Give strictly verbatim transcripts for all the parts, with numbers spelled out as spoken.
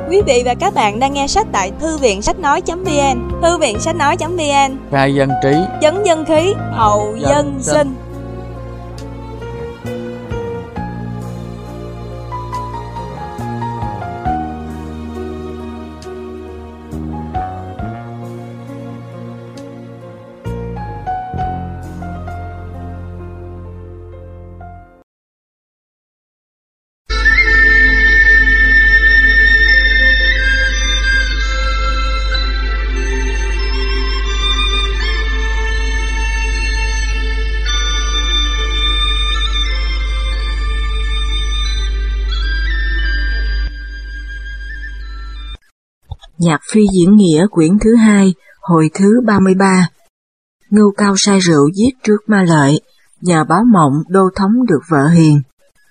Quý vị và các bạn đang nghe sách tại thư viện sách nói.vn. Thư viện sách nói.vn, khai dân trí, chấn dân khí, hậu dân, dân sinh. Nhạc phi diễn nghĩa quyển thứ hai, hồi thứ ba mươi ba. Ngưu Cao sai rượu giết trước Ma Lợi, nhờ báo mộng đô thống được vợ hiền.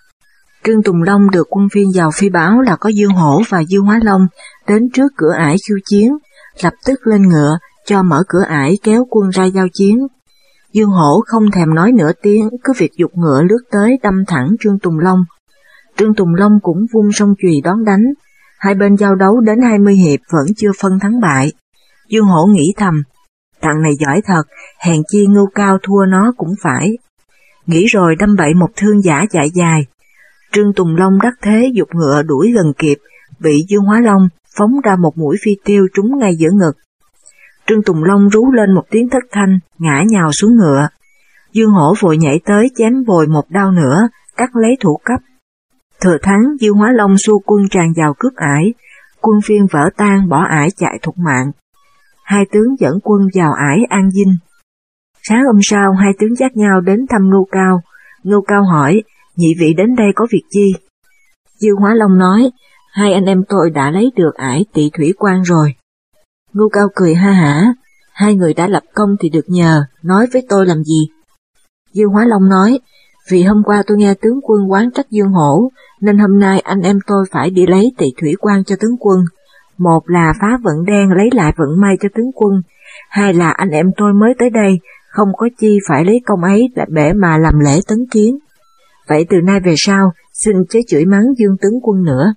Trương Tùng Long được quân phiên vào phi báo là có Dương Hổ và Dương Hóa Long đến trước cửa ải khiêu chiến, lập tức lên ngựa cho mở cửa ải kéo quân ra giao chiến. Dương Hổ không thèm nói nửa tiếng, cứ việc giục ngựa lướt tới đâm thẳng Trương Tùng Long. Trương Tùng Long cũng vung song chùy đón đánh. Hai bên giao đấu đến hai mươi hiệp vẫn chưa phân thắng bại. Dương Hổ nghĩ thầm, thằng này giỏi thật, hèn chi Ngưu Cao thua nó cũng phải. Nghĩ rồi đâm bậy một thương giả chạy dài. Trương Tùng Long đắc thế giục ngựa đuổi gần kịp, bị Dương Hóa Long phóng ra một mũi phi tiêu trúng ngay giữa ngực. Trương Tùng Long rú lên một tiếng thất thanh, ngã nhào xuống ngựa. Dương Hổ vội nhảy tới chém bồi một đao nữa, cắt lấy thủ cấp. Thừa thắng, Dương Hóa Long xua quân tràn vào cướp ải, quân phiên vỡ tan bỏ ải chạy thục mạng. Hai tướng dẫn quân vào ải An Dinh. Sáng hôm sau, hai tướng dắt nhau đến thăm Ngưu Cao. Ngưu Cao hỏi, nhị vị đến đây có việc chi? Dương Hóa Long nói, hai anh em tôi đã lấy được ải Tỵ Thủy Quan rồi. Ngưu Cao cười ha hả, hai người đã lập công thì được nhờ, nói với tôi làm gì? Dương Hóa Long nói, vì hôm qua tôi nghe tướng quân oán trách Dương Hổ, nên hôm nay anh em tôi phải đi lấy Tỵ Thủy Quan cho tướng quân. Một là phá vận đen lấy lại vận may cho tướng quân, hai là anh em tôi mới tới đây, không có chi phải lấy công ấy để mà làm lễ tấn kiến. Vậy từ nay về sau, xin chớ chửi mắng Dương tướng quân nữa.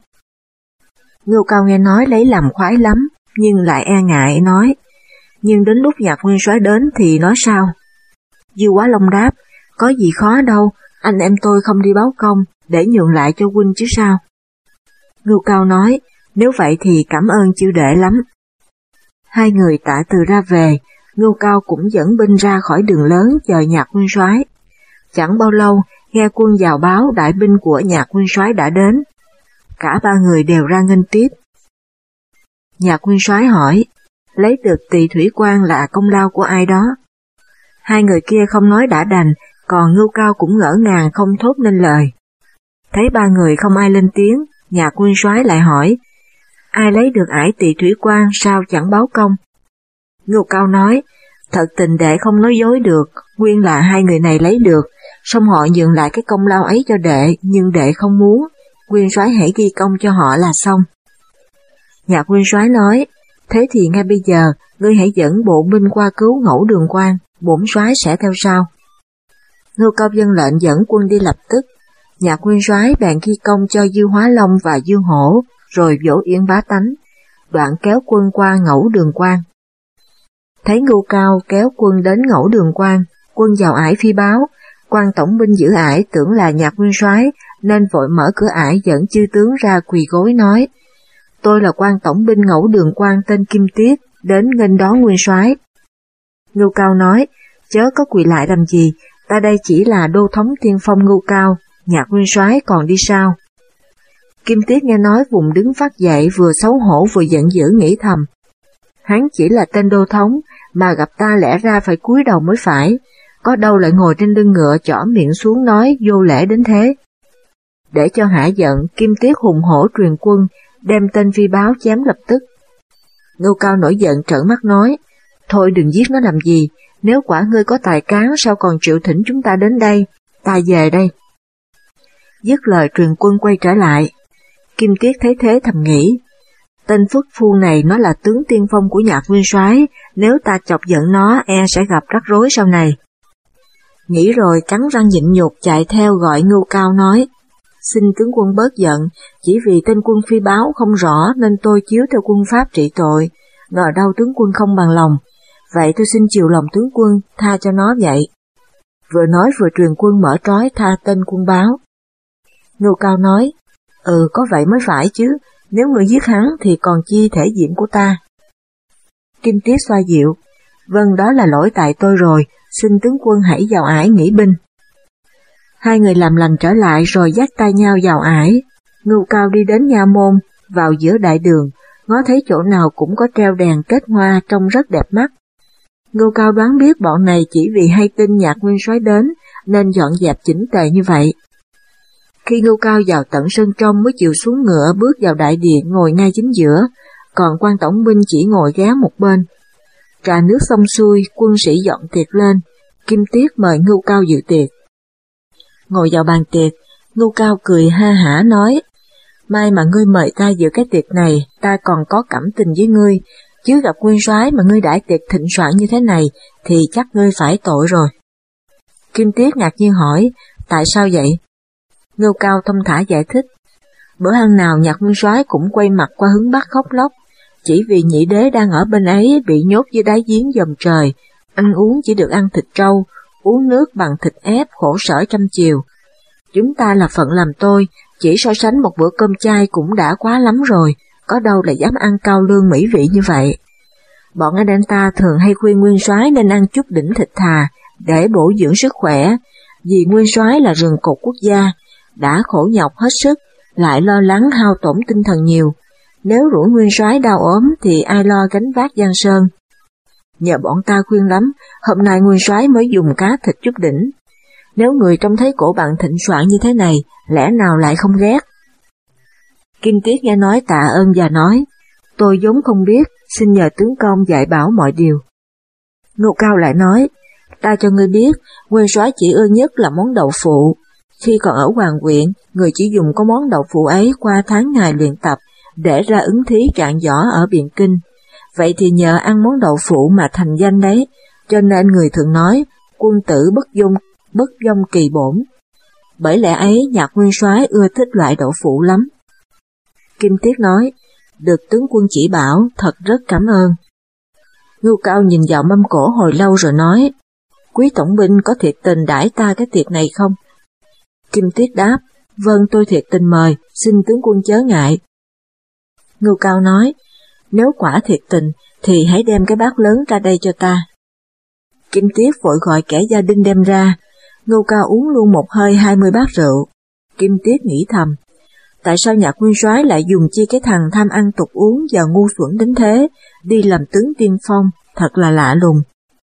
Ngưu Cao nghe nói lấy làm khoái lắm, nhưng lại e ngại nói, nhưng đến lúc Nhạc Nguyên Soái đến thì nói sao? Dương Hóa Long đáp, có gì khó đâu, anh em tôi không đi báo công, để nhường lại cho huynh chứ sao. Ngưu Cao nói, nếu vậy thì cảm ơn chư đệ lắm. Hai người tạ từ ra về, Ngưu Cao cũng dẫn binh ra khỏi đường lớn chờ Nhạc Nguyên Soái. Chẳng bao lâu, nghe quân vào báo đại binh của Nhạc Nguyên Soái đã đến. Cả ba người đều ra nghênh tiếp. Nhạc Nguyên Soái hỏi, lấy được Tỵ Thủy Quan là công lao của ai đó? Hai người kia không nói đã đành, còn Ngưu Cao cũng ngỡ ngàng không thốt nên lời. Thấy ba người không ai lên tiếng, Nhạc Nguyên Soái lại hỏi, ai lấy được ải Tỵ Thủy Quan sao chẳng báo công? Ngưu Cao nói, thật tình đệ không nói dối được, nguyên là hai người này lấy được, song họ nhường lại cái công lao ấy cho đệ, nhưng đệ không muốn, Nguyên Soái hãy ghi công cho họ là xong. Nhạc Nguyên Soái nói, thế thì ngay bây giờ, ngươi hãy dẫn bộ binh qua cứu Ngẫu Đường Quan, bổn soái sẽ theo sau. Ngưu Cao vâng lệnh dẫn quân đi lập tức. Nhạc Nguyên Soái bèn ghi công cho Dương Hóa Long và Dương Hổ, rồi vỗ yên bá tánh, đoạn kéo quân qua Ngẫu Đường Quan. Thấy Ngưu Cao kéo quân đến Ngẫu Đường Quan, quân vào ải phi báo, quan tổng binh giữ ải tưởng là Nhạc Nguyên Soái nên vội mở cửa ải dẫn chư tướng ra quỳ gối nói, tôi là quan tổng binh Ngẫu Đường Quan tên Kim Tiết, đến nghênh đón Nguyên Soái. Ngưu Cao nói, chớ có quỳ lại làm gì, ta đây chỉ là đô thống tiên phong Ngưu Cao, Nhạc Nguyên Soái còn đi sao? Kim Tiết nghe nói vùng đứng phát dậy, vừa xấu hổ vừa giận dữ nghĩ thầm, hắn chỉ là tên đô thống, mà gặp ta lẽ ra phải cúi đầu mới phải, có đâu lại ngồi trên lưng ngựa chỏ miệng xuống nói vô lễ đến thế. Để cho hả giận, Kim Tiết hùng hổ truyền quân, đem tên phi báo chém lập tức. Ngưu Cao nổi giận trợn mắt nói, thôi đừng giết nó làm gì, nếu quả ngươi có tài cán sao còn triệu thỉnh chúng ta đến đây, ta về đây. Dứt lời truyền quân quay trở lại. Kim Tiết thấy thế thầm nghĩ, tên phất phu này nó là tướng tiên phong của Nhạc Nguyên Soái, nếu ta chọc giận nó e sẽ gặp rắc rối sau này. Nghĩ rồi cắn răng nhịn nhục chạy theo gọi Ngưu Cao nói, Xin tướng quân bớt giận, chỉ vì tên quân phi báo không rõ nên tôi chiếu theo quân pháp trị tội, ngờ đâu tướng quân không bằng lòng, vậy tôi xin chiều lòng tướng quân, tha cho nó vậy. Vừa nói vừa truyền quân mở trói tha tên quân báo. Ngưu Cao nói, ừ có vậy mới phải chứ, nếu người giết hắn thì còn chi thể diện của ta. Kim Tiết xoa dịu, vâng đó là lỗi tại tôi rồi, xin tướng quân hãy vào ải nghỉ binh. Hai người làm lành trở lại rồi dắt tay nhau vào ải. Ngưu Cao đi đến nha môn, vào giữa đại đường, ngó thấy chỗ nào cũng có treo đèn kết hoa trông rất đẹp mắt. Ngưu Cao đoán biết bọn này chỉ vì hay tin Nhạc Nguyên Soái đến nên dọn dẹp chỉnh tề như vậy. Khi Ngưu Cao vào tận sân trong mới chịu xuống ngựa bước vào đại điện ngồi ngay chính giữa, còn quan tổng binh chỉ ngồi ghé một bên. Trà nước xong xuôi, quân sĩ dọn tiệc lên, Kim Tiết mời Ngưu Cao dự tiệc. Ngồi vào bàn tiệc, Ngưu Cao cười ha hả nói, may mà ngươi mời ta dự cái tiệc này, ta còn có cảm tình với ngươi, chứ gặp Nguyên Soái mà ngươi đãi tiệc thịnh soạn như thế này thì chắc ngươi phải tội rồi. Kim Tiết ngạc nhiên hỏi, tại sao vậy? Ngưu Cao thông thả giải thích, bữa ăn nào Nhạc Nguyên Soái cũng quay mặt qua hướng bắc khóc lóc, chỉ vì nhị đế đang ở bên ấy bị nhốt dưới đáy giếng dầm trời, ăn uống chỉ được ăn thịt trâu, uống nước bằng thịt ép khổ sở trăm chiều. Chúng ta là phận làm tôi, chỉ so sánh một bữa cơm chay cũng đã quá lắm rồi, có đâu là dám ăn cao lương mỹ vị như vậy. Bọn anh em ta thường hay khuyên Nguyên Soái nên ăn chút đỉnh thịt thà để bổ dưỡng sức khỏe, vì Nguyên Soái là rừng cột quốc gia, đã khổ nhọc hết sức, lại lo lắng hao tổn tinh thần nhiều. Nếu rủi Nguyên Soái đau ốm thì ai lo gánh vác giang sơn. Nhờ bọn ta khuyên lắm, hôm nay Nguyên Soái mới dùng cá thịt chút đỉnh. Nếu người trông thấy cổ bạn thịnh soạn như thế này, lẽ nào lại không ghét? Kim Tiết nghe nói tạ ơn và nói, tôi vốn không biết, xin nhờ tướng công dạy bảo mọi điều. Ngưu Cao lại nói, ta cho ngươi biết, Nguyên Soái chỉ ưa nhất là món đậu phụ. Khi còn ở Hoàng Quyện, người chỉ dùng có món đậu phụ ấy qua tháng ngày luyện tập, để ra ứng thí cạn giỏ ở Biện Kinh. Vậy thì nhờ ăn món đậu phụ mà thành danh đấy, cho nên người thường nói, quân tử bất dung, bất vong kỳ bổn. Bởi lẽ ấy Nhạc Nguyên Soái ưa thích loại đậu phụ lắm. Kim Tiết nói, được tướng quân chỉ bảo, thật rất cảm ơn. Ngưu Cao nhìn vào mâm cổ hồi lâu rồi nói, quý tổng binh có thiệt tình đãi ta cái tiệc này không? Kim Tiết đáp, vâng tôi thiệt tình mời, xin tướng quân chớ ngại. Ngưu Cao nói, nếu quả thiệt tình thì hãy đem cái bát lớn ra đây cho ta. Kim Tiết vội gọi kẻ gia đình đem ra, Ngưu Cao uống luôn một hơi hai mươi bát rượu. Kim Tiết nghĩ thầm, tại sao Nhạc Nguyên Soái lại dùng chi cái thằng tham ăn tục uống và ngu xuẩn đến thế, đi làm tướng tiên phong, thật là lạ lùng.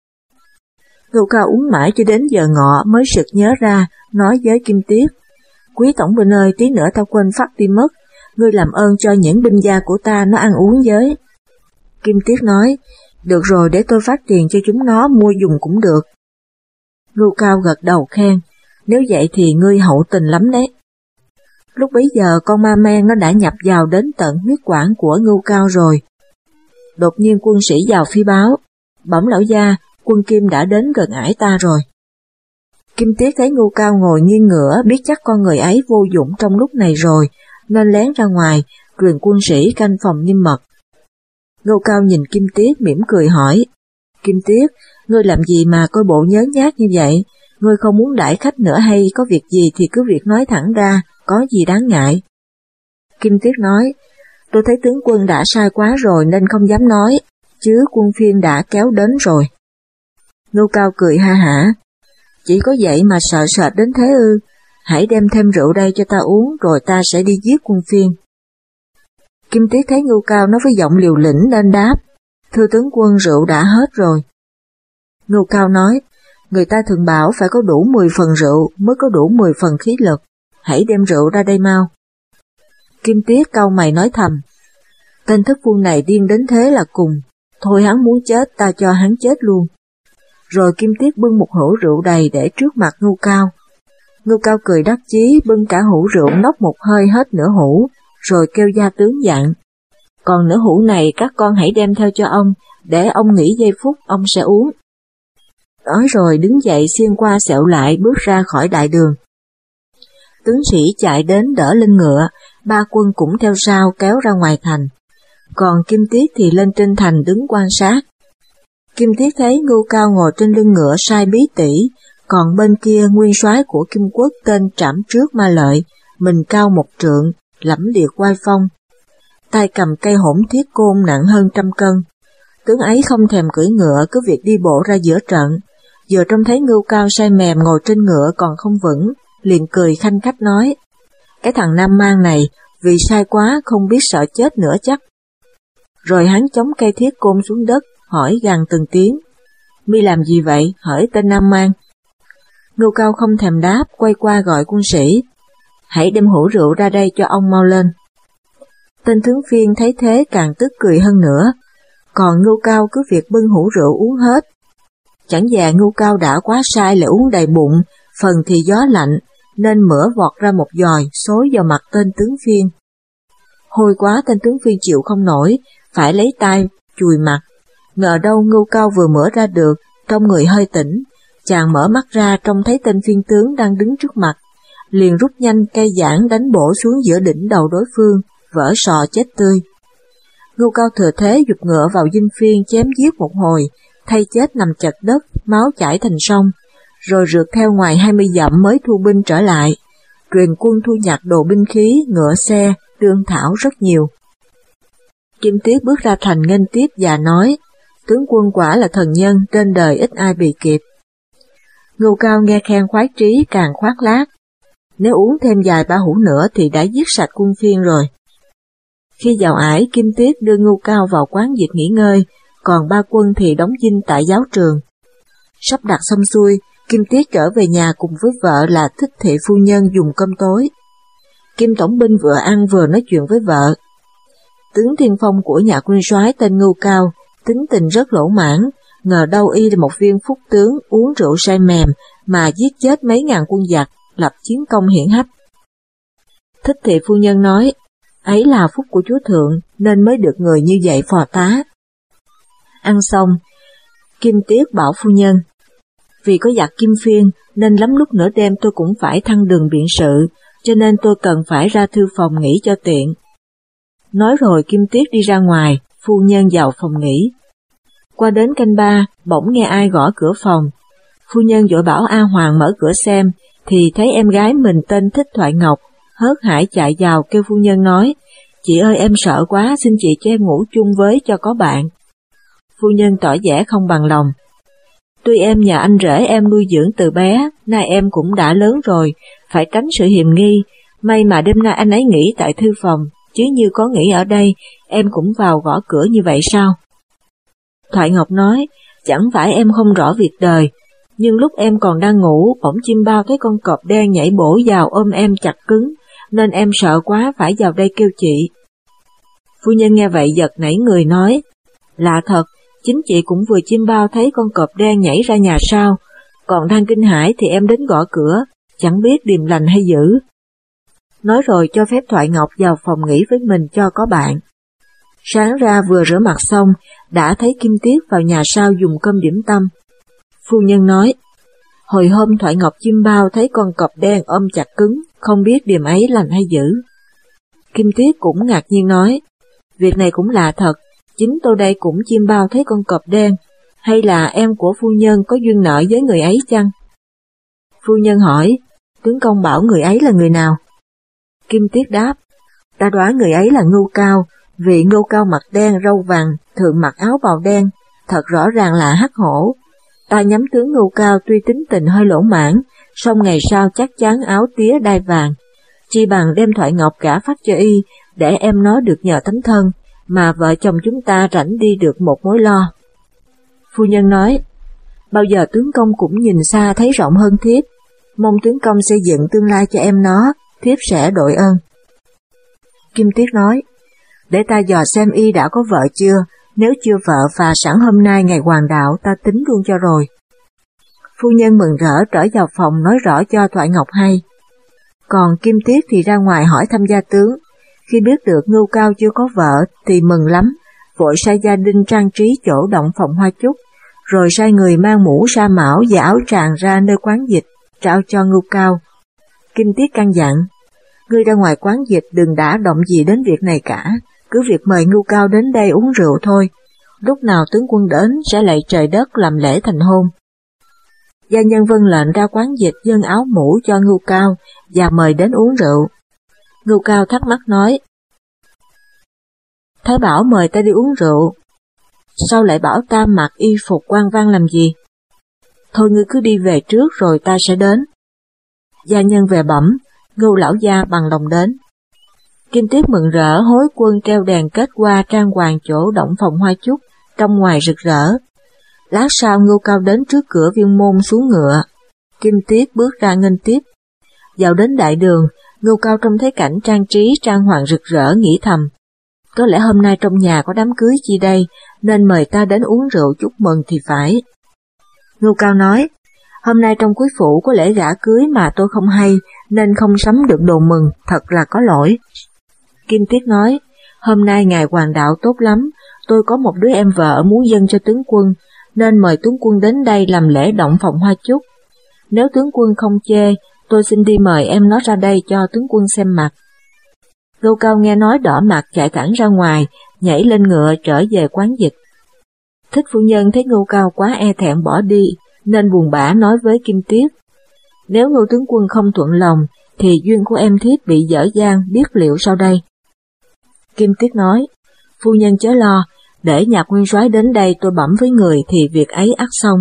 Ngưu Cao uống mãi cho đến giờ ngọ mới sực nhớ ra, nói với Kim Tiết, quý tổng binh ơi, tí nữa tao quên phát đi mất, ngươi làm ơn cho những binh gia của ta nó ăn uống với. Kim Tiết nói, được rồi để tôi phát tiền cho chúng nó mua dùng cũng được. Ngưu Cao gật đầu khen, nếu vậy thì ngươi hậu tình lắm đấy. Lúc bấy giờ con ma men nó đã nhập vào đến tận huyết quản của Ngưu Cao rồi. Đột nhiên quân sĩ vào phi báo, bẩm lão gia, quân Kim đã đến gần ải ta rồi. Kim Tiết thấy Ngưu Cao ngồi nghiêng ngửa biết chắc con người ấy vô dụng trong lúc này rồi, nên lén ra ngoài, truyền quân sĩ canh phòng nghiêm mật. Ngưu Cao nhìn Kim Tiết mỉm cười hỏi, Kim Tiết, ngươi làm gì mà coi bộ nhớ nhát như vậy? Ngươi không muốn đãi khách nữa hay có việc gì thì cứ việc nói thẳng ra, có gì đáng ngại? Kim Tiết nói, tôi thấy tướng quân đã sai quá rồi nên không dám nói, chứ quân phiên đã kéo đến rồi. Ngưu Cao cười ha hả, chỉ có vậy mà sợ sệt đến thế ư, hãy đem thêm rượu đây cho ta uống rồi ta sẽ đi giết quân phiên. Kim Tiết thấy Ngưu Cao nói với giọng liều lĩnh nên đáp, thưa tướng quân rượu đã hết rồi. Ngưu Cao nói, người ta thường bảo phải có đủ mười phần rượu mới có đủ mười phần khí lực, hãy đem rượu ra đây mau. Kim Tiết cau mày nói thầm, tên thất phu này điên đến thế là cùng, thôi hắn muốn chết ta cho hắn chết luôn. Rồi Kim Tiết bưng một hũ rượu đầy để trước mặt Ngưu Cao. Ngưu Cao cười đắc chí bưng cả hũ rượu nốc một hơi hết nửa hũ, rồi kêu gia tướng dặn, còn nửa hũ này các con hãy đem theo cho ông, để ông nghỉ giây phút ông sẽ uống. Nói rồi đứng dậy xiên qua xẹo lại bước ra khỏi đại đường. Tướng sĩ chạy đến đỡ lên ngựa, ba quân cũng theo sau kéo ra ngoài thành. Còn Kim Tiết thì lên trên thành đứng quan sát. Kim Tiết thấy Ngưu Cao ngồi trên lưng ngựa sai bí tỉ, còn bên kia nguyên soái của Kim Quốc tên Trảm Trước Ma Lợi, mình cao một trượng, lẫm liệt oai phong. Tay cầm cây hỗn thiết côn nặng hơn trăm cân. Tướng ấy không thèm cưỡi ngựa, cứ việc đi bộ ra giữa trận. Vừa trông thấy Ngưu Cao say mềm ngồi trên ngựa còn không vững, liền cười khanh khách nói: cái thằng Nam Mang này vì sai quá không biết sợ chết nữa chắc. Rồi hắn chống cây thiết côn xuống đất, hỏi gằn từng tiếng: mi làm gì vậy, hỡi tên Nam Mang? Ngưu Cao không thèm đáp, quay qua gọi quân sĩ: hãy đem hũ rượu ra đây cho ông mau lên. Tên tướng phiên thấy thế càng tức cười hơn nữa, còn Ngưu Cao cứ việc bưng hũ rượu uống hết. Chẳng dè Ngưu Cao đã quá say lại uống đầy bụng, phần thì gió lạnh, nên mửa vọt ra một dòi xối vào mặt tên tướng phiên. Hôi quá, tên tướng phiên chịu không nổi, phải lấy tay chùi mặt. Ngờ đâu Ngưu Cao vừa mửa ra được, trong người hơi tỉnh, chàng mở mắt ra trông thấy tên phiên tướng đang đứng trước mặt, liền rút nhanh cây giảng đánh bổ xuống giữa đỉnh đầu đối phương, vỡ sọ chết tươi. Ngưu Cao thừa thế giục ngựa vào dinh phiên chém giết một hồi, thay chết nằm chật đất, máu chảy thành sông, rồi rượt theo ngoài hai mươi dặm mới thu binh trở lại, truyền quân thu nhặt đồ binh khí, ngựa xe, lương thảo rất nhiều. Kim Tiết bước ra thành nghênh tiếp và nói: tướng quân quả là thần nhân, trên đời ít ai bị kịp. Ngưu Cao nghe khen khoái trí càng khoác lác: nếu uống thêm vài ba hũ nữa thì đã giết sạch quân phiên rồi. Khi vào ải, Kim Tiết đưa Ngưu Cao vào quán dịch nghỉ ngơi, còn ba quân thì đóng dinh tại giáo trường. Sắp đặt xong xuôi, Kim Tiết trở về nhà cùng với vợ là Thích Thị phu nhân dùng cơm tối. Kim tổng binh vừa ăn vừa nói chuyện với vợ. Tướng tiên phong của nhà nguyên soái tên Ngưu Cao, tính tình rất lỗ mãn, ngờ đâu y là một viên phúc tướng uống rượu say mềm mà giết chết mấy ngàn quân giặc, lập chiến công hiển hách. Thích Thị phu nhân nói: ấy là phúc của chúa thượng nên mới được người như vậy phò tá. Ăn xong, Kim Tiết bảo phu nhân: vì có giặc Kim Phiên nên lắm lúc nửa đêm tôi cũng phải thăng đường biện sự, cho nên tôi cần phải ra thư phòng nghỉ cho tiện. Nói rồi Kim Tiết đi ra ngoài, phu nhân vào phòng nghỉ. Qua đến canh ba, bỗng nghe ai gõ cửa phòng. Phu nhân vội bảo A Hoàng mở cửa xem, thì thấy em gái mình tên Thích Thoại Ngọc, hớt hải chạy vào kêu phu nhân nói: chị ơi em sợ quá, xin chị cho em ngủ chung với cho có bạn. Phu nhân tỏ vẻ không bằng lòng: tuy em nhờ anh rể em nuôi dưỡng từ bé, nay em cũng đã lớn rồi, phải tránh sự hiềm nghi, may mà đêm nay anh ấy nghỉ tại thư phòng, chứ như có nghỉ ở đây, em cũng vào gõ cửa như vậy sao? Thoại Ngọc nói: chẳng phải em không rõ việc đời, nhưng lúc em còn đang ngủ, bỗng chim bao thấy con cọp đen nhảy bổ vào ôm em chặt cứng, nên em sợ quá phải vào đây kêu chị. Phu nhân nghe vậy giật nảy người nói: lạ thật, chính chị cũng vừa chim bao thấy con cọp đen nhảy ra nhà sau, còn đang kinh hãi thì em đến gõ cửa, chẳng biết điềm lành hay dữ. Nói rồi cho phép Thoại Ngọc vào phòng nghỉ với mình cho có bạn. Sáng ra vừa rửa mặt xong, đã thấy Kim Tiết vào nhà sau dùng cơm điểm tâm. Phu nhân nói: hồi hôm Thoại Ngọc chim bao thấy con cọp đen ôm chặt cứng, không biết điềm ấy lành hay dữ. Kim Tiết cũng ngạc nhiên nói: việc này cũng lạ thật, chính tôi đây cũng chim bao thấy con cọp đen, hay là em của phu nhân có duyên nợ với người ấy chăng? Phu nhân hỏi: tướng công bảo người ấy là người nào? Kim Tiết đáp: ta đoán người ấy là Ngưu Cao, vì Ngưu Cao mặt đen râu vàng, thường mặc áo bào đen, thật rõ ràng là hắc hổ. Ta nhắm tướng Ngưu Cao tuy tính tình hơi lỗ mãn, song ngày sau chắc chắn áo tía đai vàng. Chi bằng đem Thoại Ngọc cả phát cho y, để em nó được nhờ tấm thân, mà vợ chồng chúng ta rảnh đi được một mối lo. Phu nhân nói: bao giờ tướng công cũng nhìn xa thấy rộng hơn thiếp, mong tướng công xây dựng tương lai cho em nó, thiếp sẽ đội ơn. Kim Tiết nói: để ta dò xem y đã có vợ chưa, nếu chưa vợ phà sẵn hôm nay ngày hoàng đạo ta tính luôn cho rồi. Phu nhân mừng rỡ trở vào phòng nói rõ cho Thoại Ngọc hay. Còn Kim Tiết thì ra ngoài hỏi thăm gia tướng, khi biết được Ngưu Cao chưa có vợ thì mừng lắm, vội sai gia đình trang trí chỗ động phòng hoa chúc, rồi sai người mang mũ sa mão và áo tràng ra nơi quán dịch, trao cho Ngưu Cao. Kim Tiết căn dặn, ngươi ra ngoài quán dịch đừng đã động gì đến việc này cả, cứ việc mời Ngưu Cao đến đây uống rượu thôi, lúc nào tướng quân đến sẽ lạy trời đất làm lễ thành hôn. Gia nhân vâng lệnh ra quán dịch dâng áo mũ cho Ngưu Cao và mời đến uống rượu. Ngưu Cao thắc mắc nói, Thái bảo mời ta đi uống rượu, sao lại bảo ta mặc y phục quan văn làm gì? Thôi ngươi cứ đi về trước rồi ta sẽ đến. Gia nhân về bẩm, Ngưu lão gia bằng lòng đến. Kim Tiết mừng rỡ hối quân treo đèn kết hoa trang hoàng chỗ động phòng hoa chúc, trong ngoài rực rỡ. Lát sau Ngưu Cao đến trước cửa viên môn xuống ngựa. Kim Tiết bước ra nghênh tiếp. Vào đến đại đường, Ngưu Cao trông thấy cảnh trang trí trang hoàng rực rỡ nghĩ thầm. Có lẽ hôm nay trong nhà có đám cưới chi đây, nên mời ta đến uống rượu chúc mừng thì phải. Ngưu Cao nói, hôm nay trong quý phủ có lễ gả cưới mà tôi không hay, nên không sắm được đồ mừng, thật là có lỗi. Kim Tiết nói, hôm nay ngài hoàng đạo tốt lắm, tôi có một đứa em vợ muốn dâng cho tướng quân, nên mời tướng quân đến đây làm lễ động phòng hoa chúc. Nếu tướng quân không chê, tôi xin đi mời em nó ra đây cho tướng quân xem mặt. Ngưu Cao nghe nói đỏ mặt chạy thẳng ra ngoài, nhảy lên ngựa trở về quán dịch. Thích phu nhân thấy Ngưu Cao quá e thẹn bỏ đi, nên buồn bã nói với Kim Tiết. Nếu Ngưu tướng quân không thuận lòng, thì duyên của em thiếp bị dở dang biết liệu sau đây. Kim Tiết nói, phu nhân chớ lo, để Nhạc nguyên soái đến đây tôi bẩm với người thì việc ấy ắt xong.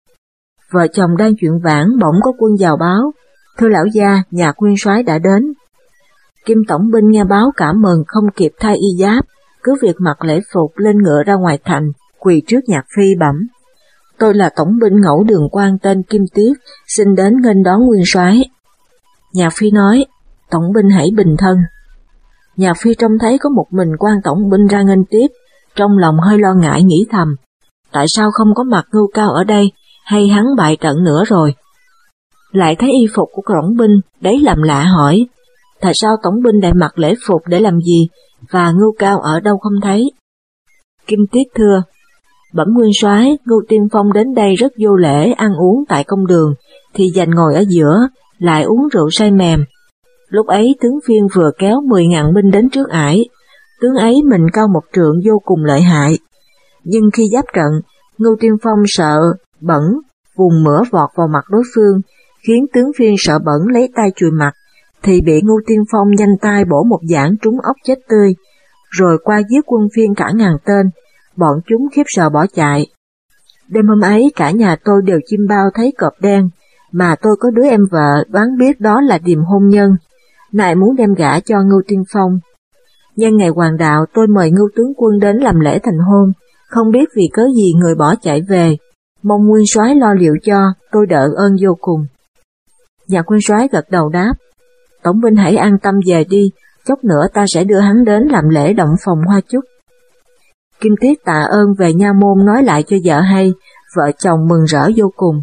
Vợ chồng đang chuyện vãn bỗng có quân vào báo, thưa lão gia, Nhạc nguyên soái đã đến. Kim tổng binh nghe báo cảm mừng không kịp thay y giáp, cứ việc mặc lễ phục lên ngựa ra ngoài thành, quỳ trước Nhạc phi bẩm. Tôi là tổng binh ngẫu Đường Quan tên Kim Tiết, xin đến nghênh đón nguyên soái. Nhạc phi nói, tổng binh hãy bình thân. Nhạc phi trông thấy có một mình quan tổng binh ra nghênh tiếp, trong lòng hơi lo ngại nghĩ thầm, tại sao không có mặt Ngưu Cao ở đây, hay hắn bại trận nữa rồi. Lại thấy y phục của tổng binh, đấy làm lạ hỏi, tại sao tổng binh lại mặc lễ phục để làm gì, và Ngưu Cao ở đâu không thấy. Kim Tiết thưa, bẩm nguyên soái, Ngưu Tiên Phong đến đây rất vô lễ ăn uống tại công đường, thì dành ngồi ở giữa, lại uống rượu say mềm. Lúc ấy tướng Phiên vừa kéo mười ngàn binh đến trước ải, tướng ấy mình cao một trượng vô cùng lợi hại. Nhưng khi giáp trận, Ngưu Tiên Phong sợ bẩn, vùng mửa vọt vào mặt đối phương, khiến tướng Phiên sợ bẩn lấy tay chùi mặt, thì bị Ngưu Tiên Phong nhanh tay bổ một giảng trúng ốc chết tươi, rồi qua giết quân Phiên cả ngàn tên, bọn chúng khiếp sợ bỏ chạy. Đêm hôm ấy cả nhà tôi đều chim bao thấy cọp đen, mà tôi có đứa em vợ đoán biết đó là điềm hôn nhân, nại muốn đem gả cho Ngưu Tiên Phong. Nhân ngày hoàng đạo tôi mời Ngưu tướng quân đến làm lễ thành hôn, không biết vì cớ gì người bỏ chạy về, mong nguyên soái lo liệu cho, tôi đỡ ơn vô cùng. Nhạc nguyên soái gật đầu đáp, tổng binh hãy an tâm về đi, chốc nữa ta sẽ đưa hắn đến làm lễ động phòng hoa chúc. Kim Tiết tạ ơn về nha môn nói lại cho vợ hay, vợ chồng mừng rỡ vô cùng.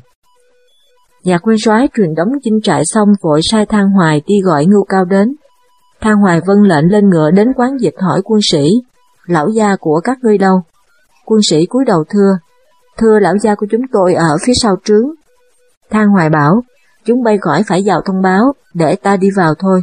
Nhạc nguyên soái truyền đóng chinh trại xong vội sai Thang Hoài đi gọi Ngưu Cao đến. Thang Hoài vâng lệnh lên ngựa đến quán dịch hỏi quân sĩ, lão gia của các ngươi đâu? Quân sĩ cúi đầu thưa, thưa lão gia của chúng tôi ở phía sau trướng. Thang Hoài bảo, chúng bay khỏi phải vào thông báo, để ta đi vào thôi.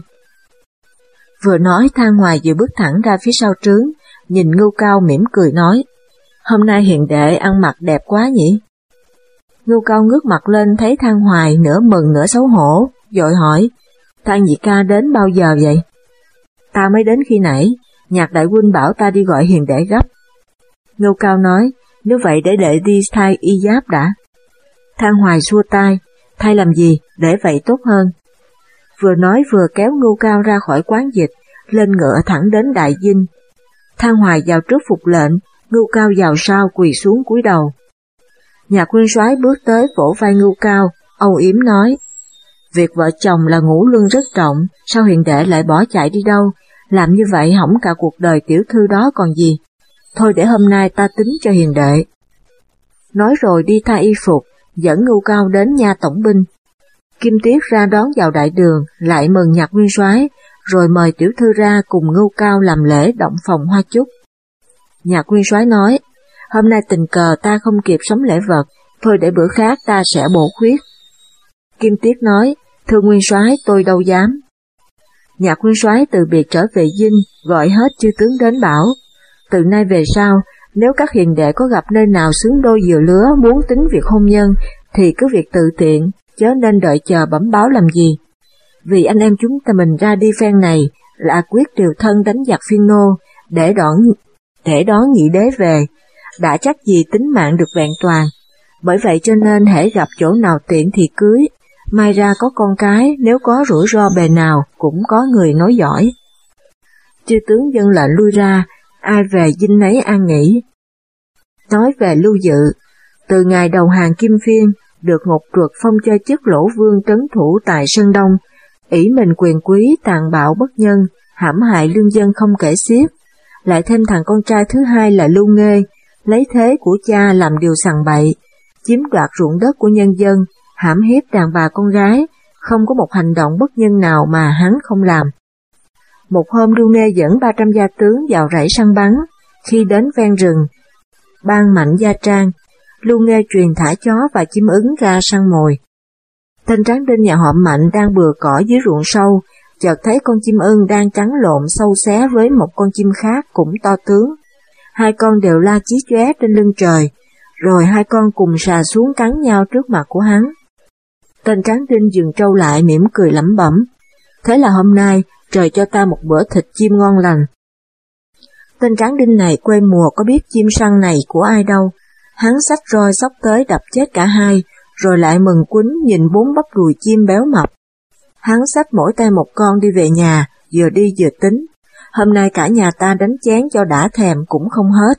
Vừa nói Thang Hoài vừa bước thẳng ra phía sau trướng, nhìn Ngưu Cao mỉm cười nói, hôm nay hiền đệ ăn mặc đẹp quá nhỉ? Ngưu Cao ngước mặt lên thấy Thang Hoài nửa mừng nửa xấu hổ, vội hỏi, Thang nhị ca đến bao giờ vậy? Ta mới đến khi nãy, Nhạc đại huynh bảo ta đi gọi hiền đệ gấp. Ngưu Cao nói, nếu vậy để đệ đi thay y giáp đã. Thang Hoài xua tay, thay làm gì, để vậy tốt hơn. Vừa nói vừa kéo Ngưu Cao ra khỏi quán dịch, lên ngựa thẳng đến Đại Dinh. Thang Hoài vào trước phục lệnh, Ngưu Cao vào sau quỳ xuống cúi đầu. Nhạc nguyên soái bước tới vỗ vai Ngưu Cao, âu yếm nói, việc vợ chồng là ngũ luân rất trọng, sao hiền đệ lại bỏ chạy đi đâu, làm như vậy hỏng cả cuộc đời tiểu thư đó còn gì, thôi để hôm nay ta tính cho hiền đệ. Nói rồi đi thay y phục, dẫn Ngưu Cao đến nha tổng binh. Kim Tiết ra đón vào đại đường, lại mừng Nhạc nguyên soái, rồi mời tiểu thư ra cùng Ngưu Cao làm lễ động phòng hoa chúc. Nhạc nguyên soái nói, hôm nay tình cờ ta không kịp sắm lễ vật, thôi để bữa khác ta sẽ bổ khuyết. Kim Tiết nói, Thưa nguyên soái, tôi đâu dám. Nhạc nguyên soái từ biệt trở về dinh, gọi hết chư tướng đến bảo, từ nay về sau, nếu các hiền đệ có gặp nơi nào xứng đôi dừa lứa muốn tính việc hôn nhân, thì cứ việc tự tiện, chớ nên đợi chờ bẩm báo làm gì. Vì anh em chúng ta mình ra đi phen này là quyết điều thân đánh giặc phiên nô, để đón, để đón nhị đế về, đã chắc gì tính mạng được vẹn toàn. Bởi vậy cho nên hễ gặp chỗ nào tiện thì cưới, mai ra có con cái, nếu có rủi ro bề nào cũng có người nói giỏi. Chư tướng dân lệnh lui ra, ai về dinh nấy an nghỉ. Nói về Lưu Dự, từ ngày đầu hàng Kim Phiên, được Ngục Truật phong cho chức Lỗ Vương trấn thủ tại Sơn Đông, ỷ mình quyền quý, tàn bạo bất nhân, hãm hại lương dân không kể xiết. Lại thêm thằng con trai thứ hai là Lưu Nghê, lấy thế của cha làm điều sằng bậy, chiếm đoạt ruộng đất của nhân dân, hãm hiếp đàn bà con gái, không có một hành động bất nhân nào mà hắn không làm. Một hôm Lưu Nghê dẫn ba trăm gia tướng vào rẫy săn bắn, khi đến ven rừng, ban Mạnh Gia Trang, Lưu Nghê truyền thả chó và chim ưng ra săn mồi. Tên tráng đinh nhà họ Mạnh đang bừa cỏ dưới ruộng sâu, chợt thấy con chim ưng đang cắn lộn sâu xé với một con chim khác cũng to tướng. Hai con đều la chí chóe trên lưng trời, rồi hai con cùng sà xuống cắn nhau trước mặt của hắn. Tên tráng đinh dừng trâu lại mỉm cười lẩm bẩm, thế là hôm nay trời cho ta một bữa thịt chim ngon lành. Tên tráng đinh này quê mùa có biết chim săn này của ai đâu, hắn xách roi xốc tới đập chết cả hai, rồi lại mừng quýnh nhìn bốn bắp đùi chim béo mập. Hắn xách mỗi tay một con đi về nhà, vừa đi vừa tính, hôm nay cả nhà ta đánh chén cho đã thèm cũng không hết.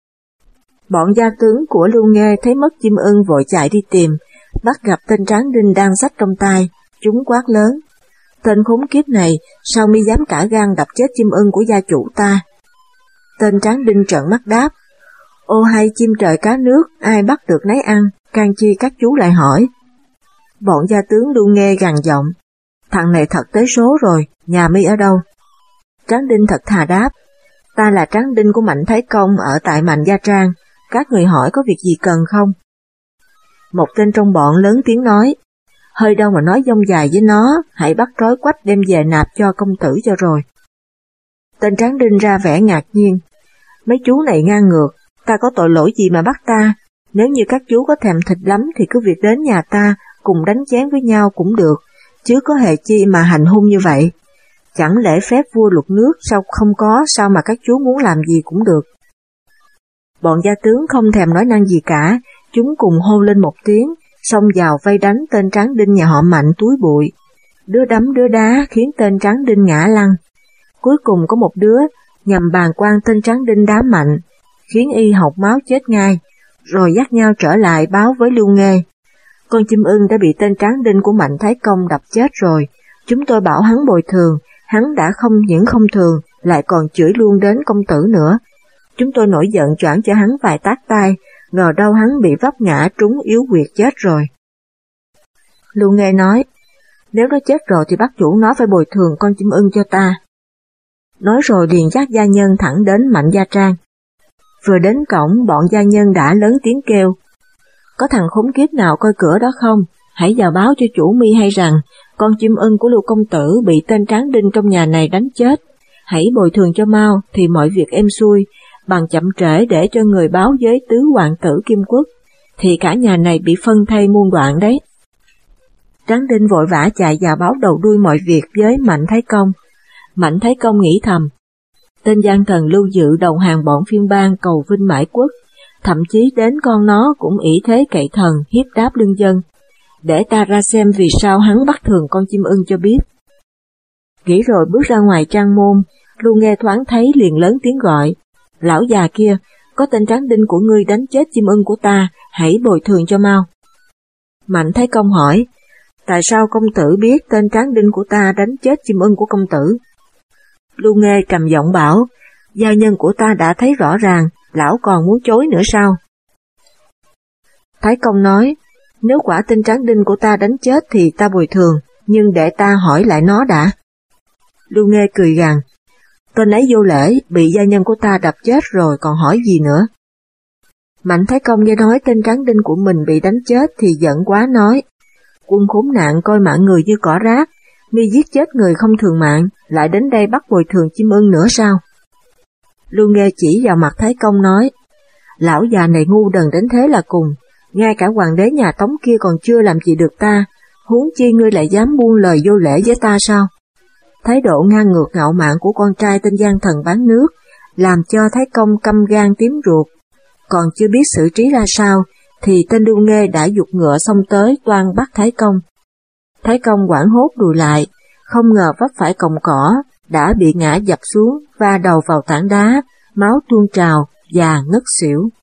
Bọn gia tướng của Lưu Nghê thấy mất chim ưng vội chạy đi tìm, bắt gặp tên tráng đinh đang xách trong tay, chúng quát lớn, tên khốn kiếp này sao mi dám cả gan đập chết chim ưng của gia chủ ta? Tên tráng đinh trợn mắt đáp, ô hay chim trời cá nước, ai bắt được nấy ăn, can chi các chú lại hỏi. Bọn gia tướng Lưu Nghê gằn giọng, thằng này thật tới số rồi, nhà mi ở đâu? Tráng đinh thật thà đáp, ta là tráng đinh của Mạnh Thái Công ở tại Mạnh Gia Trang, các người hỏi có việc gì cần không? Một tên trong bọn lớn tiếng nói, hơi đâu mà nói dông dài với nó, hãy bắt trói quách đem về nạp cho công tử cho rồi. Tên tráng đinh ra vẻ ngạc nhiên, mấy chú này ngang ngược, ta có tội lỗi gì mà bắt ta, nếu như các chú có thèm thịt lắm thì cứ việc đến nhà ta cùng đánh chén với nhau cũng được, chứ có hề chi mà hành hung như vậy. Chẳng lẽ phép vua luật nước sao không có, sao mà các chú muốn làm gì cũng được. Bọn gia tướng không thèm nói năng gì cả, chúng cùng hô lên một tiếng, xông vào vây đánh tên tráng đinh nhà họ Mạnh túi bụi. Đứa đấm đứa đá khiến tên tráng đinh ngã lăn. Cuối cùng có một đứa nhằm bàng quan tên tráng đinh đá Mạnh, khiến y hộc máu chết ngay, rồi dắt nhau trở lại báo với Lưu Nghê. Con chim ưng đã bị tên tráng đinh của Mạnh Thái Công đập chết rồi, chúng tôi bảo hắn bồi thường, hắn đã không những không thường, lại còn chửi luôn đến công tử nữa. Chúng tôi nổi giận choảng cho hắn vài tát tay, ngờ đâu hắn bị vấp ngã trúng yếu huyệt chết rồi. Lưu Nghê nói, nếu nó chết rồi thì bắt chủ nó phải bồi thường con chim ưng cho ta. Nói rồi liền dắt gia nhân thẳng đến Mạnh Gia Trang. Vừa đến cổng, bọn gia nhân đã lớn tiếng kêu, có thằng khốn kiếp nào coi cửa đó không? Hãy vào báo cho chủ mi hay rằng, con chim ưng của Lưu công tử bị tên tráng đinh trong nhà này đánh chết. Hãy bồi thường cho mau thì mọi việc êm xuôi, bằng chậm trễ để cho người báo với tứ hoàng tử Kim Quốc, thì cả nhà này bị phân thây muôn đoạn đấy. Tráng đinh vội vã chạy vào báo đầu đuôi mọi việc với Mạnh Thái Công. Mạnh Thái Công nghĩ thầm, tên gian thần Lưu Dự đầu hàng bọn phiên bang cầu vinh mãi quốc, thậm chí đến con nó cũng ỷ thế cậy thần hiếp đáp lương dân. Để ta ra xem vì sao hắn bắt thường con chim ưng cho biết. Nghĩ rồi bước ra ngoài trang môn, Lưu Nghê thoáng thấy liền lớn tiếng gọi, lão già kia, có tên tráng đinh của ngươi đánh chết chim ưng của ta, hãy bồi thường cho mau. Mạnh Thái Công hỏi, tại sao công tử biết tên tráng đinh của ta đánh chết chim ưng của công tử? Lưu Nghê trầm giọng bảo, gia nhân của ta đã thấy rõ ràng, lão còn muốn chối nữa sao? Thái Công nói, nếu quả tên tráng đinh của ta đánh chết thì ta bồi thường, nhưng để ta hỏi lại nó đã. Lưu Nghê cười gằn, tên ấy vô lễ, bị gia nhân của ta đập chết rồi còn hỏi gì nữa. Mạnh Thái Công nghe nói tên tráng đinh của mình bị đánh chết thì giận quá nói, Quân khốn nạn coi mạng người như cỏ rác, mi giết chết người không thường mạng, lại đến đây bắt bồi thường chim ưng nữa sao? Lưu Nghê chỉ vào mặt Thái Công nói, lão già này ngu đần đến thế là cùng, ngay cả hoàng đế nhà Tống kia còn chưa làm gì được ta, huống chi ngươi lại dám buông lời vô lễ với ta sao? Thái độ ngang ngược ngạo mạn của con trai tên gian thần bán nước, làm cho Thái Công căm gan tím ruột. Còn chưa biết xử trí ra sao, thì tên Lưu Nghê đã giục ngựa xông tới toan bắt Thái Công. Thái Công hoảng hốt lùi lại, không ngờ vấp phải cọng cỏ, đã bị ngã dập xuống, va đầu vào tảng đá, máu tuôn trào và ngất xỉu.